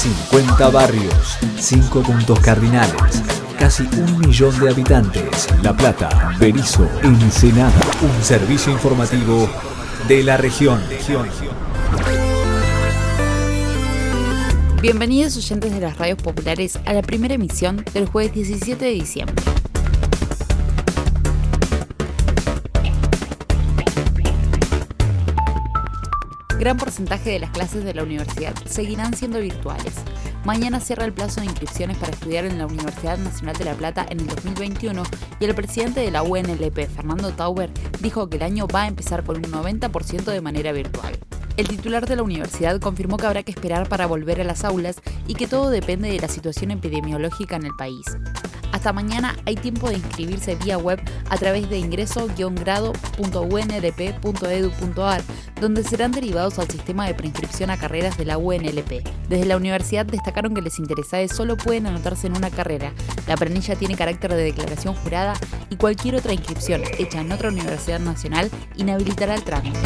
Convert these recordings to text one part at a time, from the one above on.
50 barrios, 5 puntos cardinales, casi 1 millón de habitantes. La Plata, Berisso, Ensenada. Un servicio informativo de la región. Bienvenidos oyentes de las radios populares a la primera emisión del jueves 17 de diciembre. Gran porcentaje de las clases de la universidad seguirán siendo virtuales. Mañana cierra el plazo de inscripciones para estudiar en la Universidad Nacional de La Plata en el 2021 y el presidente de la UNLP, Fernando Tauber, dijo que el año va a empezar con un 90% de manera virtual. El titular de la universidad confirmó que habrá que esperar para volver a las aulas y que todo depende de la situación epidemiológica en el país. Hasta mañana hay tiempo de inscribirse vía web a través de ingreso-grado.unlp.edu.ar, donde serán derivados al sistema de preinscripción a carreras de la UNLP. Desde la universidad destacaron que les interesados solo pueden anotarse en una carrera. La planilla tiene carácter de declaración jurada y cualquier otra inscripción hecha en otra universidad nacional inhabilitará el trámite.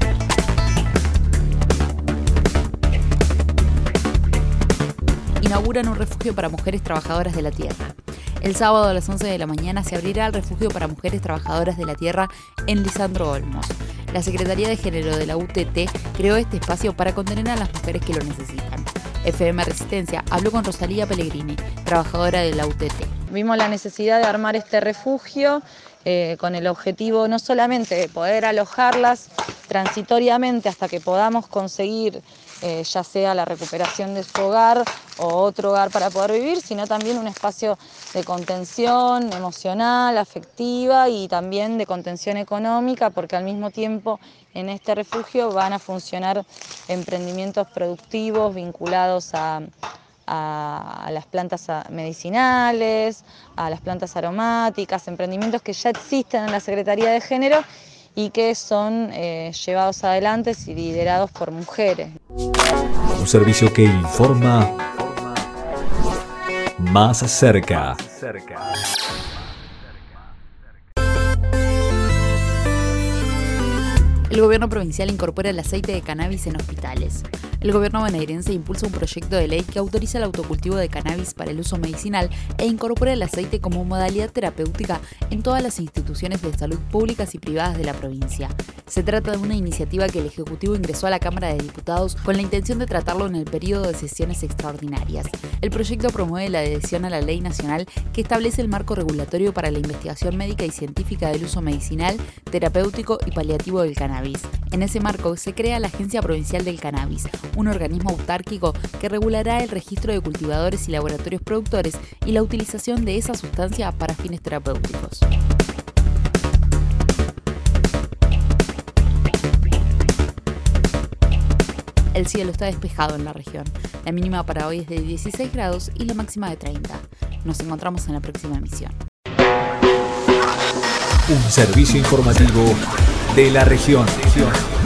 Inauguran un refugio para mujeres trabajadoras de la tierra. El sábado a las 11 de la mañana se abrirá el refugio para mujeres trabajadoras de la tierra en Lisandro Olmos. La Secretaría de Género de la UTT creó este espacio para contener a las mujeres que lo necesitan. FM Resistencia habló con Rosalía Pellegrini, trabajadora de la UTT. Vimos la necesidad de armar este refugio con el objetivo no solamente de poder alojarlas transitoriamente hasta que podamos conseguir ya sea la recuperación de su hogar o otro hogar para poder vivir, sino también un espacio de contención emocional, afectiva y también de contención económica, porque al mismo tiempo en este refugio van a funcionar emprendimientos productivos vinculados a las plantas medicinales, a las plantas aromáticas, emprendimientos que ya existen en la Secretaría de Género y que son llevados adelante y liderados por mujeres. Un servicio que informa más cerca. El gobierno provincial incorpora el aceite de cannabis en hospitales. El gobierno bonaerense impulsa un proyecto de ley que autoriza el autocultivo de cannabis para el uso medicinal e incorpora el aceite como modalidad terapéutica en todas las instituciones de salud públicas y privadas de la provincia. Se trata de una iniciativa que el Ejecutivo ingresó a la Cámara de Diputados con la intención de tratarlo en el periodo de sesiones extraordinarias. El proyecto promueve la adhesión a la ley nacional que establece el marco regulatorio para la investigación médica y científica del uso medicinal, terapéutico y paliativo del cannabis. En ese marco se crea la Agencia Provincial del Cannabis, un organismo autárquico que regulará el registro de cultivadores y laboratorios productores y la utilización de esa sustancia para fines terapéuticos. El cielo está despejado en la región. La mínima para hoy es de 16 grados y la máxima de 30. Nos encontramos en la próxima emisión. Un servicio informativo de la región.